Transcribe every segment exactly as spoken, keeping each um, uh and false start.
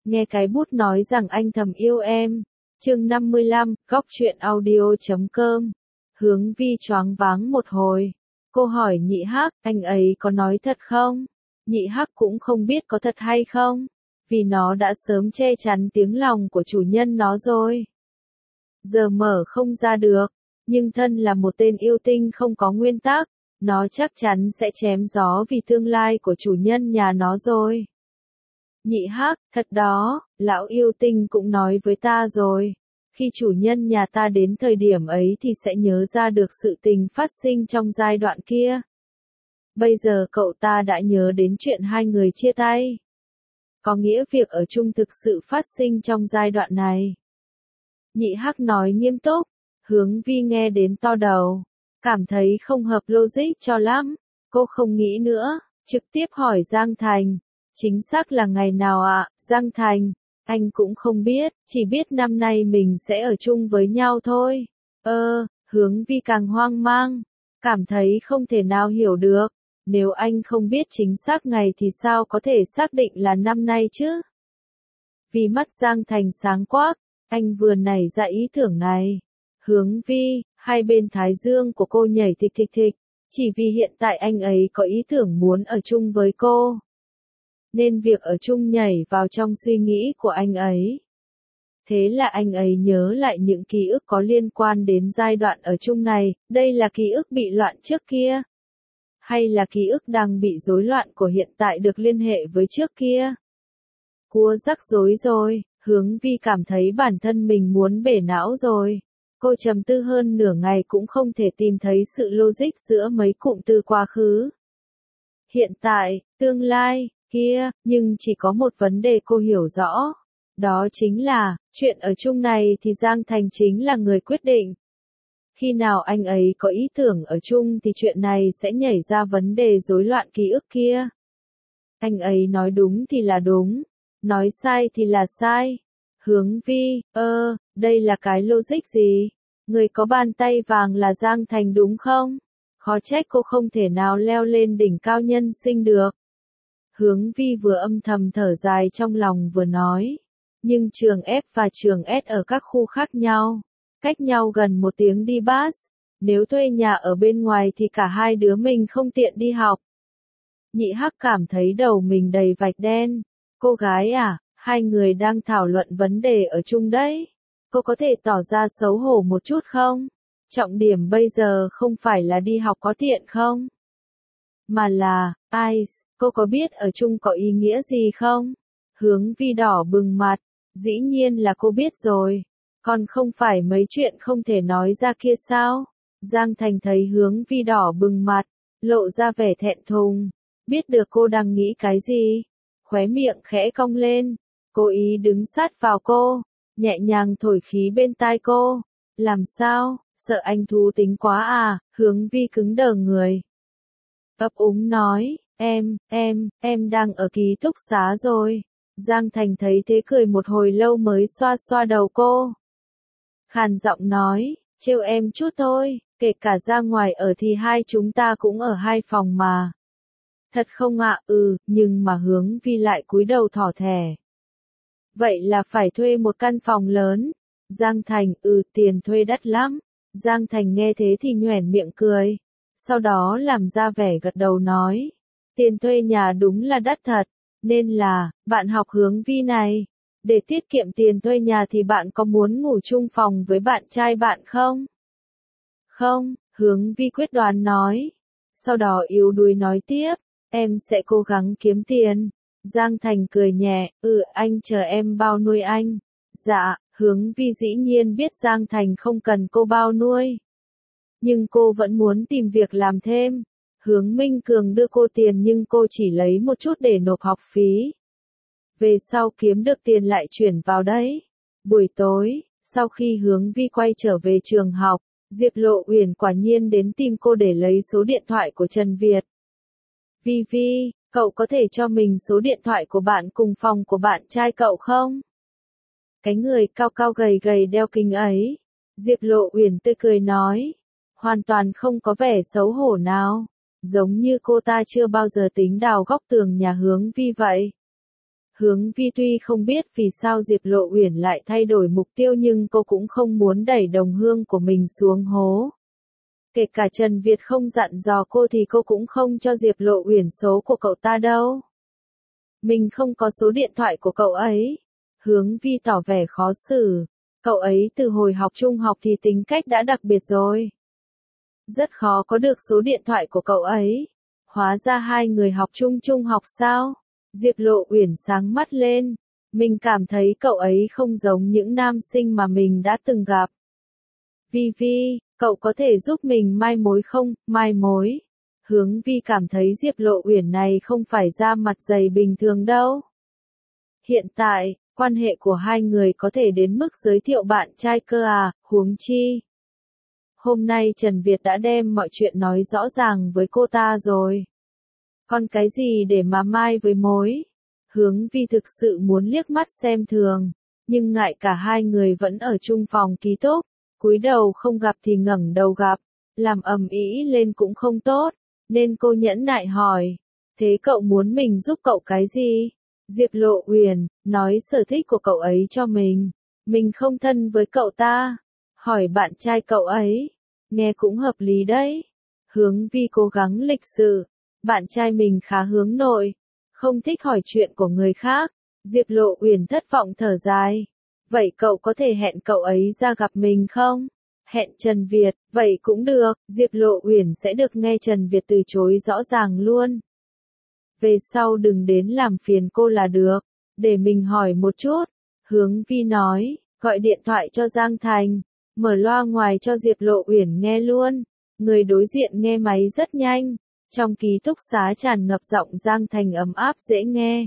Nghe cái bút nói rằng anh thầm yêu em. Chương năm mươi lăm, góc truyện audio chấm com. Hướng Vi choáng váng một hồi. Cô hỏi Nhị Hắc, anh ấy có nói thật không? Nhị Hắc cũng không biết có thật hay không, vì nó đã sớm che chắn tiếng lòng của chủ nhân nó rồi. Giờ mở không ra được, nhưng thân là một tên yêu tinh không có nguyên tắc, nó chắc chắn sẽ chém gió vì tương lai của chủ nhân nhà nó rồi. Nhị Hắc, thật đó, lão yêu tinh cũng nói với ta rồi. Khi chủ nhân nhà ta đến thời điểm ấy thì sẽ nhớ ra được sự tình phát sinh trong giai đoạn kia. Bây giờ cậu ta đã nhớ đến chuyện hai người chia tay. Có nghĩa việc ở chung thực sự phát sinh trong giai đoạn này. Nhị Hắc nói nghiêm túc, Hướng Vi nghe đến to đầu, cảm thấy không hợp logic cho lắm. Cô không nghĩ nữa, trực tiếp hỏi Giang Thành. Chính xác là ngày nào ạ, à? Giang Thành, anh cũng không biết, chỉ biết năm nay mình sẽ ở chung với nhau thôi. Ơ, Hướng Vi càng hoang mang, cảm thấy không thể nào hiểu được. Nếu anh không biết chính xác ngày thì sao có thể xác định là năm nay chứ? Vì mắt Giang Thành sáng quắc, anh vừa nảy ra ý tưởng này. Hướng Vi, hai bên thái dương của cô nhảy thịch thịch thịch, chỉ vì hiện tại anh ấy có ý tưởng muốn ở chung với cô. Nên việc ở chung nhảy vào trong suy nghĩ của anh ấy. Thế là anh ấy nhớ lại những ký ức có liên quan đến giai đoạn ở chung này, đây là ký ức bị loạn trước kia. Hay là ký ức đang bị rối loạn của hiện tại được liên hệ với trước kia. Cua rắc rối rồi, Hướng Vi cảm thấy bản thân mình muốn bể não rồi. Cô trầm tư hơn nửa ngày cũng không thể tìm thấy sự logic giữa mấy cụm từ quá khứ, hiện tại, tương lai, kia, nhưng chỉ có một vấn đề cô hiểu rõ. Đó chính là, chuyện ở chung này thì Giang Thành chính là người quyết định. Khi nào anh ấy có ý tưởng ở chung thì chuyện này sẽ nhảy ra vấn đề rối loạn ký ức kia. Anh ấy nói đúng thì là đúng, nói sai thì là sai. Hướng Vi, ơ, đây là cái logic gì? Người có bàn tay vàng là Giang Thành đúng không? Khó trách cô không thể nào leo lên đỉnh cao nhân sinh được. Hướng Vi vừa âm thầm thở dài trong lòng vừa nói. Nhưng trường F và trường S ở các khu khác nhau, cách nhau gần một tiếng đi bus. Nếu thuê nhà ở bên ngoài thì cả hai đứa mình không tiện đi học. Nhị Hắc cảm thấy đầu mình đầy vạch đen. Cô gái à, hai người đang thảo luận vấn đề ở chung đấy. Cô có thể tỏ ra xấu hổ một chút không? Trọng điểm bây giờ không phải là đi học có tiện không? Mà là, Ice, cô có biết ở chung có ý nghĩa gì không? Hướng Vi đỏ bừng mặt, dĩ nhiên là cô biết rồi. Còn không phải mấy chuyện không thể nói ra kia sao? Giang Thành thấy Hướng Vi đỏ bừng mặt, lộ ra vẻ thẹn thùng. Biết được cô đang nghĩ cái gì? Khóe miệng khẽ cong lên, cố ý đứng sát vào cô, nhẹ nhàng thổi khí bên tai cô. Làm sao? Sợ anh thú tính quá à? Hướng Vi cứng đờ người. Ấp úng nói, em, em, em đang ở ký túc xá rồi. Giang Thành thấy thế cười một hồi lâu mới xoa xoa đầu cô. Khàn giọng nói, trêu em chút thôi, kể cả ra ngoài ở thì hai chúng ta cũng ở hai phòng mà. Thật không ạ? Ừ, nhưng mà Hướng Vi lại cúi đầu thỏ thẻ. Vậy là phải thuê một căn phòng lớn. Giang Thành, ừ, tiền thuê đắt lắm. Giang Thành nghe thế thì nhoẻn miệng cười. Sau đó làm ra vẻ gật đầu nói. Tiền thuê nhà đúng là đắt thật. Nên là, bạn học Hướng Vi này. Để tiết kiệm tiền thuê nhà thì bạn có muốn ngủ chung phòng với bạn trai bạn không? Không, Hướng Vi quyết đoán nói. Sau đó yếu đuối nói tiếp. Em sẽ cố gắng kiếm tiền. Giang Thành cười nhẹ, ừ, anh chờ em bao nuôi anh. Dạ, Hướng Vi dĩ nhiên biết Giang Thành không cần cô bao nuôi. Nhưng cô vẫn muốn tìm việc làm thêm. Hướng Minh Cường đưa cô tiền nhưng cô chỉ lấy một chút để nộp học phí. Về sau kiếm được tiền lại chuyển vào đấy. Buổi tối, sau khi Hướng Vi quay trở về trường học, Diệp Lộ Uyển quả nhiên đến tìm cô để lấy số điện thoại của Trần Việt. Vi Vi, cậu có thể cho mình số điện thoại của bạn cùng phòng của bạn trai cậu không? Cái người cao cao gầy gầy đeo kính ấy. Diệp Lộ Uyển tươi cười nói. Hoàn toàn không có vẻ xấu hổ nào. Giống như cô ta chưa bao giờ tính đào góc tường nhà Hướng Vi vậy. Hướng Vi tuy không biết vì sao Diệp Lộ Uyển lại thay đổi mục tiêu nhưng cô cũng không muốn đẩy đồng hương của mình xuống hố. Kể cả Trần Việt không dặn dò cô thì cô cũng không cho Diệp Lộ Uyển số của cậu ta đâu. Mình không có số điện thoại của cậu ấy. Hướng Vi tỏ vẻ khó xử. Cậu ấy từ hồi học trung học thì tính cách đã đặc biệt rồi. Rất khó có được số điện thoại của cậu ấy. Hóa ra hai người học chung trung học sao? Diệp Lộ Uyển sáng mắt lên. Mình cảm thấy cậu ấy không giống những nam sinh mà mình đã từng gặp. Vi Vi, cậu có thể giúp mình mai mối không? Mai mối. Hướng Vi cảm thấy Diệp Lộ Uyển này không phải da mặt dày bình thường đâu. Hiện tại, quan hệ của hai người có thể đến mức giới thiệu bạn trai cơ à, huống chi. Hôm nay Trần Việt đã đem mọi chuyện nói rõ ràng với cô ta rồi. Còn cái gì để mà mai với mối? Hướng Vi thực sự muốn liếc mắt xem thường, nhưng ngại cả hai người vẫn ở chung phòng ký túc, cúi đầu không gặp thì ngẩng đầu gặp, làm ầm ĩ lên cũng không tốt, nên cô nhẫn nại hỏi, thế cậu muốn mình giúp cậu cái gì? Diệp Lộ Uyển, nói sở thích của cậu ấy cho mình, mình không thân với cậu ta, hỏi bạn trai cậu ấy, nghe cũng hợp lý đấy. Hướng Vi cố gắng lịch sự, bạn trai mình khá hướng nội, không thích hỏi chuyện của người khác. Diệp Lộ Uyển thất vọng thở dài. Vậy cậu có thể hẹn cậu ấy ra gặp mình không? Hẹn Trần Việt, vậy cũng được, Diệp Lộ Uyển sẽ được nghe Trần Việt từ chối rõ ràng luôn. Về sau đừng đến làm phiền cô là được, để mình hỏi một chút. Hướng Vi nói, gọi điện thoại cho Giang Thành, mở loa ngoài cho Diệp Lộ Uyển nghe luôn. Người đối diện nghe máy rất nhanh, trong ký túc xá tràn ngập giọng Giang Thành ấm áp dễ nghe.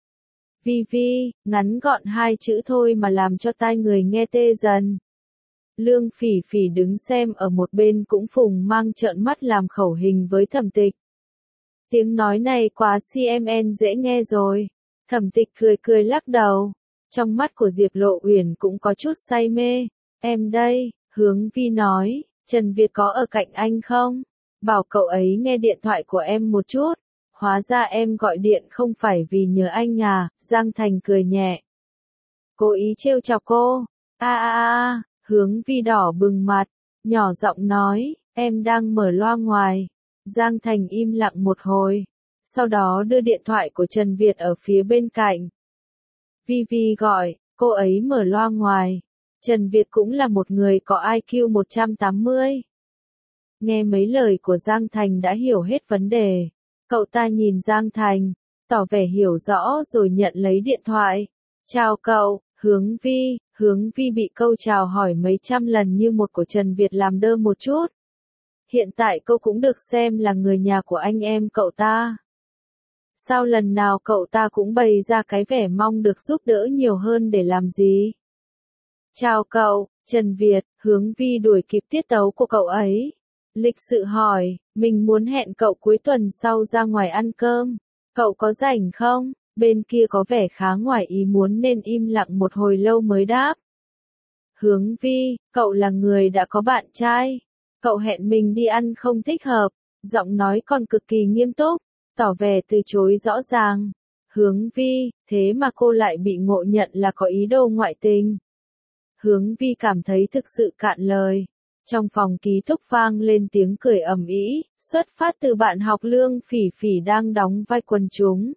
Vi Vi, ngắn gọn hai chữ thôi mà làm cho tai người nghe tê dần. Lương Phỉ Phỉ đứng xem ở một bên cũng phùng mang trợn mắt làm khẩu hình với Thẩm Tịch. Tiếng nói này quá xê em en dễ nghe rồi. Thẩm Tịch cười cười lắc đầu. Trong mắt của Diệp Lộ Uyển cũng có chút say mê. Em đây, Hướng Vi nói, Trần Việt có ở cạnh anh không? Bảo cậu ấy nghe điện thoại của em một chút. Hóa ra em gọi điện không phải vì nhớ anh à, Giang Thành cười nhẹ. Cố ý trêu chọc cô. A a a, Hướng Vi đỏ bừng mặt, nhỏ giọng nói, em đang mở loa ngoài. Giang Thành im lặng một hồi, sau đó đưa điện thoại của Trần Việt ở phía bên cạnh. Vi Vi gọi, cô ấy mở loa ngoài. Trần Việt cũng là một người có i kiu một trăm tám mươi. Nghe mấy lời của Giang Thành đã hiểu hết vấn đề. Cậu ta nhìn Giang Thành, tỏ vẻ hiểu rõ rồi nhận lấy điện thoại. Chào cậu, Hướng Vi. Hướng Vi bị câu chào hỏi mấy trăm lần như một của Trần Việt làm đơ một chút. Hiện tại cô cũng được xem là người nhà của anh em cậu ta. Sao lần nào cậu ta cũng bày ra cái vẻ mong được giúp đỡ nhiều hơn để làm gì? Chào cậu, Trần Việt. Hướng Vi đuổi kịp tiết tấu của cậu ấy. Lịch sự hỏi, mình muốn hẹn cậu cuối tuần sau ra ngoài ăn cơm. Cậu có rảnh không? Bên kia có vẻ khá ngoài ý muốn nên im lặng một hồi lâu mới đáp. Hướng Vi, cậu là người đã có bạn trai. Cậu hẹn mình đi ăn không thích hợp. Giọng nói còn cực kỳ nghiêm túc, tỏ vẻ từ chối rõ ràng. Hướng Vi, thế mà cô lại bị ngộ nhận là có ý đồ ngoại tình. Hướng Vi cảm thấy thực sự cạn lời. Trong phòng ký túc vang lên tiếng cười ầm ĩ, xuất phát từ bạn học Lương Phỉ Phỉ đang đóng vai quần chúng.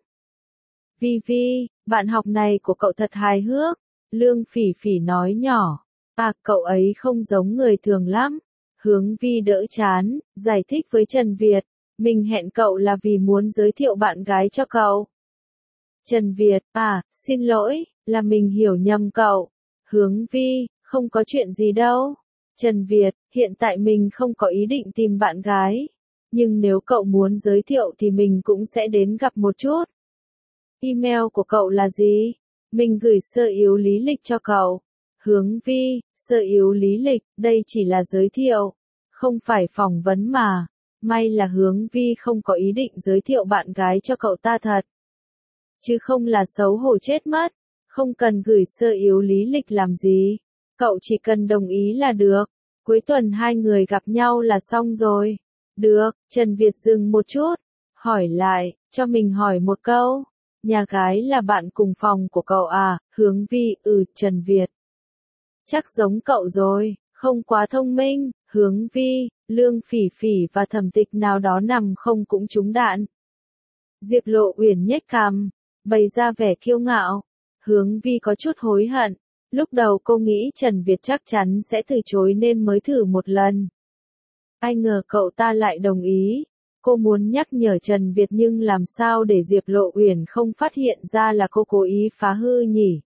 Vi Vi, bạn học này của cậu thật hài hước. Lương Phỉ Phỉ nói nhỏ. À, cậu ấy không giống người thường lắm. Hướng Vi đỡ chán, giải thích với Trần Việt. Mình hẹn cậu là vì muốn giới thiệu bạn gái cho cậu. Trần Việt, à, xin lỗi, là mình hiểu nhầm cậu. Hướng Vi, không có chuyện gì đâu. Trần Việt, hiện tại mình không có ý định tìm bạn gái. Nhưng nếu cậu muốn giới thiệu thì mình cũng sẽ đến gặp một chút. Email của cậu là gì? Mình gửi sơ yếu lý lịch cho cậu. Hướng Vi, sơ yếu lý lịch, đây chỉ là giới thiệu. Không phải phỏng vấn mà. May là Hướng Vi không có ý định giới thiệu bạn gái cho cậu ta thật. Chứ không là xấu hổ chết mất. Không cần gửi sơ yếu lý lịch làm gì. Cậu chỉ cần đồng ý là được. Cuối tuần hai người gặp nhau là xong rồi. Được, Trần Việt dừng một chút. Hỏi lại, cho mình hỏi một câu. Nhà gái là bạn cùng phòng của cậu à, Hướng Vi, ừ, Trần Việt. Chắc giống cậu rồi, không quá thông minh, Hướng Vi, Lương Phỉ Phỉ và Thẩm Tịch nào đó nằm không cũng trúng đạn. Diệp Lộ Uyển nhếch cằm, bày ra vẻ kiêu ngạo. Hướng Vi có chút hối hận. Lúc đầu cô nghĩ Trần Việt chắc chắn sẽ từ chối nên mới thử một lần. Ai ngờ cậu ta lại đồng ý. Cô muốn nhắc nhở Trần Việt nhưng làm sao để Diệp Lộ Uyển không phát hiện ra là cô cố ý phá hư nhỉ?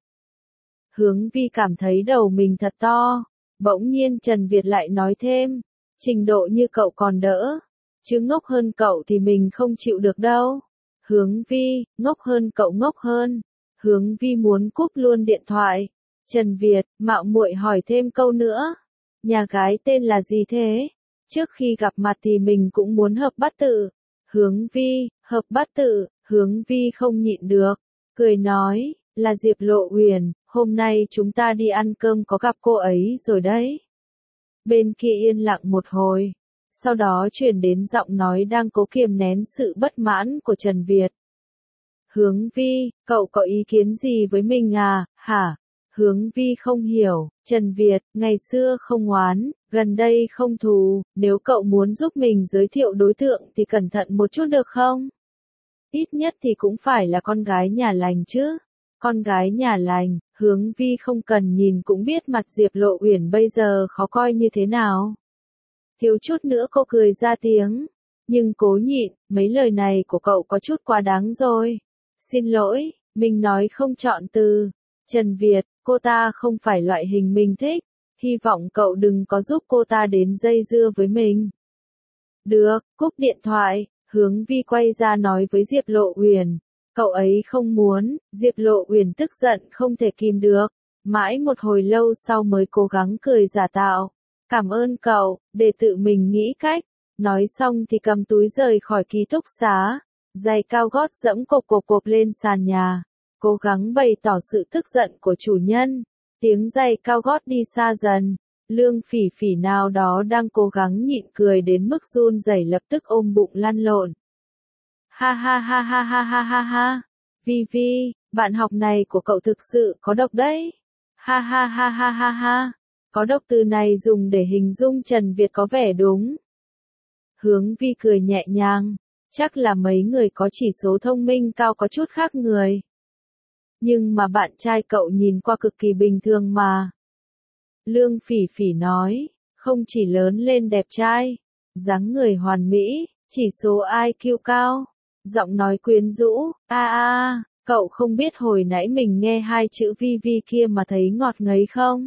Hướng Vi cảm thấy đầu mình thật to. Bỗng nhiên Trần Việt lại nói thêm, trình độ như cậu còn đỡ, chứ ngốc hơn cậu thì mình không chịu được đâu. Hướng Vi, ngốc hơn cậu ngốc hơn. Hướng Vi muốn cúp luôn điện thoại. Trần Việt, mạo muội hỏi thêm câu nữa. Nhà gái tên là gì thế? Trước khi gặp mặt thì mình cũng muốn hợp bát tự. Hướng Vi, hợp bát tự, Hướng Vi không nhịn được. Cười nói, là Diệp Lộ Uyển, hôm nay chúng ta đi ăn cơm có gặp cô ấy rồi đấy. Bên kia yên lặng một hồi. Sau đó truyền đến giọng nói đang cố kiềm nén sự bất mãn của Trần Việt. Hướng Vi, cậu có ý kiến gì với mình à, hả? Hướng Vi không hiểu, Trần Việt, ngày xưa không oán, gần đây không thù, nếu cậu muốn giúp mình giới thiệu đối tượng thì cẩn thận một chút được không? Ít nhất thì cũng phải là con gái nhà lành chứ. Con gái nhà lành, Hướng Vi không cần nhìn cũng biết mặt Diệp Lộ Uyển bây giờ khó coi như thế nào. Thiếu chút nữa cô cười ra tiếng, nhưng cố nhịn, mấy lời này của cậu có chút quá đáng rồi. Xin lỗi, mình nói không chọn từ. Trần Việt, cô ta không phải loại hình mình thích, hy vọng cậu đừng có giúp cô ta đến dây dưa với mình. Được, cúp điện thoại, Hướng Vi quay ra nói với Diệp Lộ Uyển, cậu ấy không muốn. Diệp Lộ Uyển tức giận không thể kìm được, mãi một hồi lâu sau mới cố gắng cười giả tạo. Cảm ơn cậu, để tự mình nghĩ cách. Nói xong thì cầm túi rời khỏi ký túc xá, giày cao gót dẫm cộp cộp cộp lên sàn nhà, cố gắng bày tỏ sự tức giận của chủ nhân. Tiếng giày cao gót đi xa dần, Lương Phỉ Phỉ nào đó đang cố gắng nhịn cười đến mức run rẩy lập tức ôm bụng lăn lộn. Ha ha ha ha ha ha ha ha, Vi Vi, bạn học này của cậu thực sự có độc đấy. Ha ha ha ha ha ha, có độc từ này dùng để hình dung Trần Việt có vẻ đúng. Hướng Vi cười nhẹ nhàng, chắc là mấy người có chỉ số thông minh cao có chút khác người. Nhưng mà bạn trai cậu nhìn qua cực kỳ bình thường mà. Lương Phỉ Phỉ nói, không chỉ lớn lên đẹp trai, dáng người hoàn mỹ, chỉ số i kiu cao, giọng nói quyến rũ, a a, cậu không biết hồi nãy mình nghe hai chữ Vi Vi kia mà thấy ngọt ngấy không?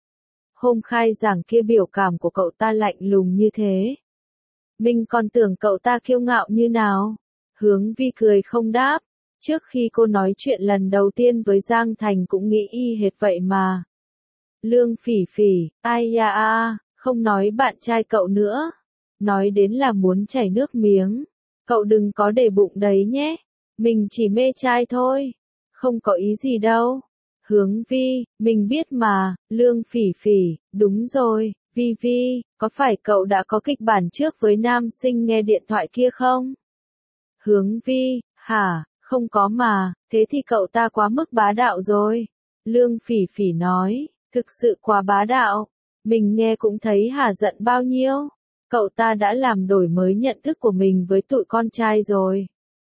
Hôm khai giảng kia biểu cảm của cậu ta lạnh lùng như thế. Mình còn tưởng cậu ta kiêu ngạo như nào. Hướng Vi cười không đáp. Trước khi cô nói chuyện lần đầu tiên với Giang Thành cũng nghĩ y hệt vậy mà. Lương Phỉ Phỉ, ai ya a, không nói bạn trai cậu nữa. Nói đến là muốn chảy nước miếng. Cậu đừng có để bụng đấy nhé. Mình chỉ mê trai thôi. Không có ý gì đâu. Hướng Vi, mình biết mà. Lương Phỉ Phỉ, đúng rồi. Vi Vi, có phải cậu đã có kịch bản trước với nam sinh nghe điện thoại kia không? Hướng Vi, hả, không có mà, thế thì cậu ta quá mức bá đạo rồi. Lương Phỉ Phỉ nói, thực sự quá bá đạo. Mình nghe cũng thấy hả giận bao nhiêu. Cậu ta đã làm đổi mới nhận thức của mình với tụi con trai rồi.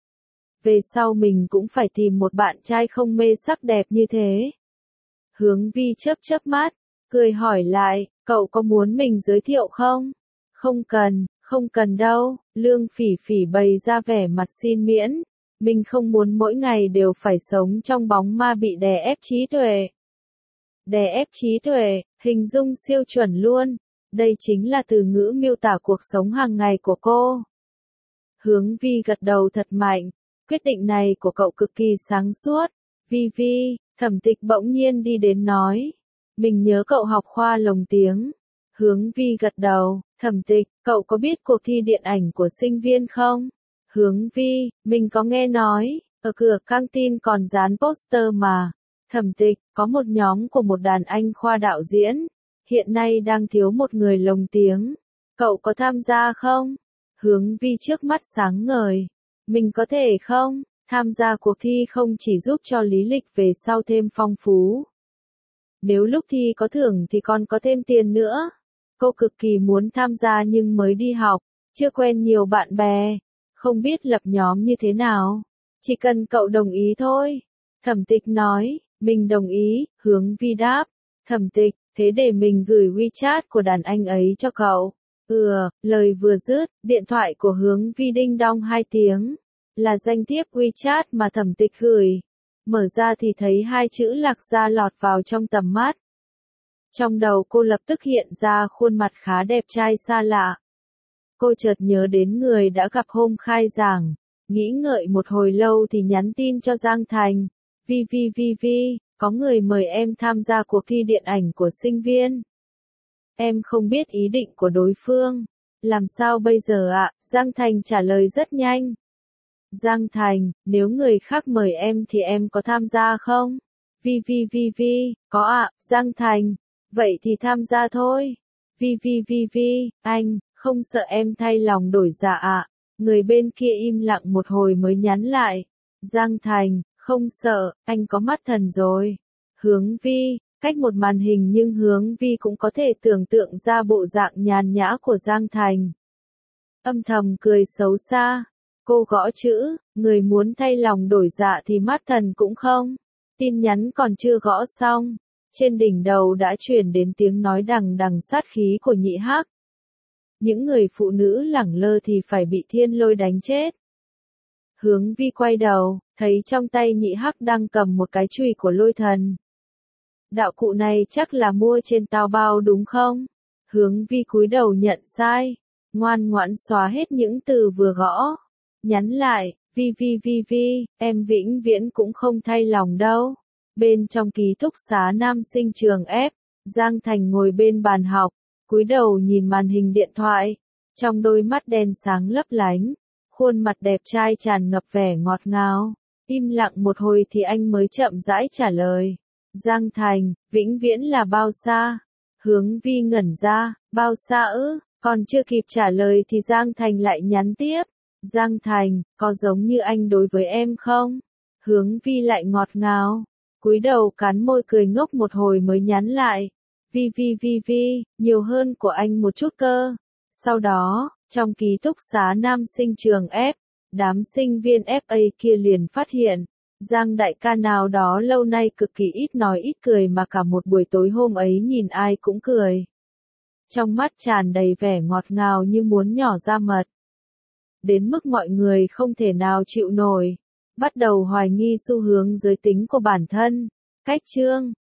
Về sau mình cũng phải tìm một bạn trai không mê sắc đẹp như thế. Hướng Vi chớp chớp mắt, cười hỏi lại, cậu có muốn mình giới thiệu không? Không cần, không cần đâu. Lương Phỉ Phỉ bày ra vẻ mặt xin miễn. Mình không muốn mỗi ngày đều phải sống trong bóng ma bị đè ép trí tuệ. Đè ép trí tuệ, hình dung siêu chuẩn luôn. Đây chính là từ ngữ miêu tả cuộc sống hàng ngày của cô. Hướng Vi gật đầu thật mạnh. Quyết định này của cậu cực kỳ sáng suốt. Vi Vi, Thẩm Tịch bỗng nhiên đi đến nói. Mình nhớ cậu học khoa lồng tiếng. Hướng Vi gật đầu, Thẩm Tịch, cậu có biết cuộc thi điện ảnh của sinh viên không? Hướng Vi, mình có nghe nói, ở cửa căng tin còn dán poster mà. Thẩm Tịch, có một nhóm của một đàn anh khoa đạo diễn. Hiện nay đang thiếu một người lồng tiếng. Cậu có tham gia không? Hướng Vi trước mắt sáng ngời. Mình có thể không? Tham gia cuộc thi không chỉ giúp cho lý lịch về sau thêm phong phú. Nếu lúc thi có thưởng thì còn có thêm tiền nữa. Cô cực kỳ muốn tham gia nhưng mới đi học, chưa quen nhiều bạn bè, không biết lập nhóm như thế nào. Chỉ cần cậu đồng ý thôi. Thẩm Tịch nói, mình đồng ý, Hướng Vi đáp. Thẩm Tịch, thế để mình gửi WeChat của đàn anh ấy cho cậu. Ừ, lời vừa dứt, điện thoại của Hướng Vi đinh đong hai tiếng. Là danh thiếp WeChat mà Thẩm Tịch gửi. Mở ra thì thấy hai chữ Lạc Gia lọt vào trong tầm mắt. Trong đầu cô lập tức hiện ra khuôn mặt khá đẹp trai xa lạ. Cô chợt nhớ đến người đã gặp hôm khai giảng. Nghĩ ngợi một hồi lâu thì nhắn tin cho Giang Thành. Vi Vi Vi Vi, có người mời em tham gia cuộc thi điện ảnh của sinh viên. Em không biết ý định của đối phương. Làm sao bây giờ ạ? Giang Thành trả lời rất nhanh. Giang Thành, nếu người khác mời em thì em có tham gia không? Vi Vi Vi Vi, có ạ. Giang Thành, vậy thì tham gia thôi. Vi Vi Vi Vi, anh, không sợ em thay lòng đổi dạ ạ. Người bên kia im lặng một hồi mới nhắn lại. Giang Thành, không sợ, anh có mắt thần rồi. Hướng Vi, cách một màn hình nhưng Hướng Vi cũng có thể tưởng tượng ra bộ dạng nhàn nhã của Giang Thành. Âm thầm cười xấu xa. Cô gõ chữ, người muốn thay lòng đổi dạ thì mắt thần cũng không. Tin nhắn còn chưa gõ xong. Trên đỉnh đầu đã truyền đến tiếng nói đằng đằng sát khí của Nhị Hắc. Những người phụ nữ lẳng lơ thì phải bị thiên lôi đánh chết. Hướng Vi quay đầu, thấy trong tay Nhị Hắc đang cầm một cái chùy của lôi thần. Đạo cụ này chắc là mua trên Taobao đúng không? Hướng Vi cúi đầu nhận sai, ngoan ngoãn xóa hết những từ vừa gõ. Nhắn lại, Vi Vi Vi Vi, em vĩnh viễn cũng không thay lòng đâu. Bên trong ký túc xá nam sinh trường F, Giang Thành ngồi bên bàn học, cúi đầu nhìn màn hình điện thoại. Trong đôi mắt đen sáng lấp lánh, khuôn mặt đẹp trai tràn ngập vẻ ngọt ngào. Im lặng một hồi thì anh mới chậm rãi trả lời. Giang Thành, vĩnh viễn là bao xa? Hướng Vi ngẩn ra, bao xa ư? Còn chưa kịp trả lời thì Giang Thành lại nhắn tiếp. Giang Thành, có giống như anh đối với em không? Hướng Vi lại ngọt ngào, cúi đầu cắn môi cười ngốc một hồi mới nhắn lại. Vi Vi Vi Vi, nhiều hơn của anh một chút cơ. Sau đó, trong ký túc xá nam sinh trường F, đám sinh viên ép a kia liền phát hiện, Giang đại ca nào đó lâu nay cực kỳ ít nói ít cười mà cả một buổi tối hôm ấy nhìn ai cũng cười. Trong mắt tràn đầy vẻ ngọt ngào như muốn nhỏ ra mật. Đến mức mọi người không thể nào chịu nổi, bắt đầu hoài nghi xu hướng giới tính của bản thân. Cách chương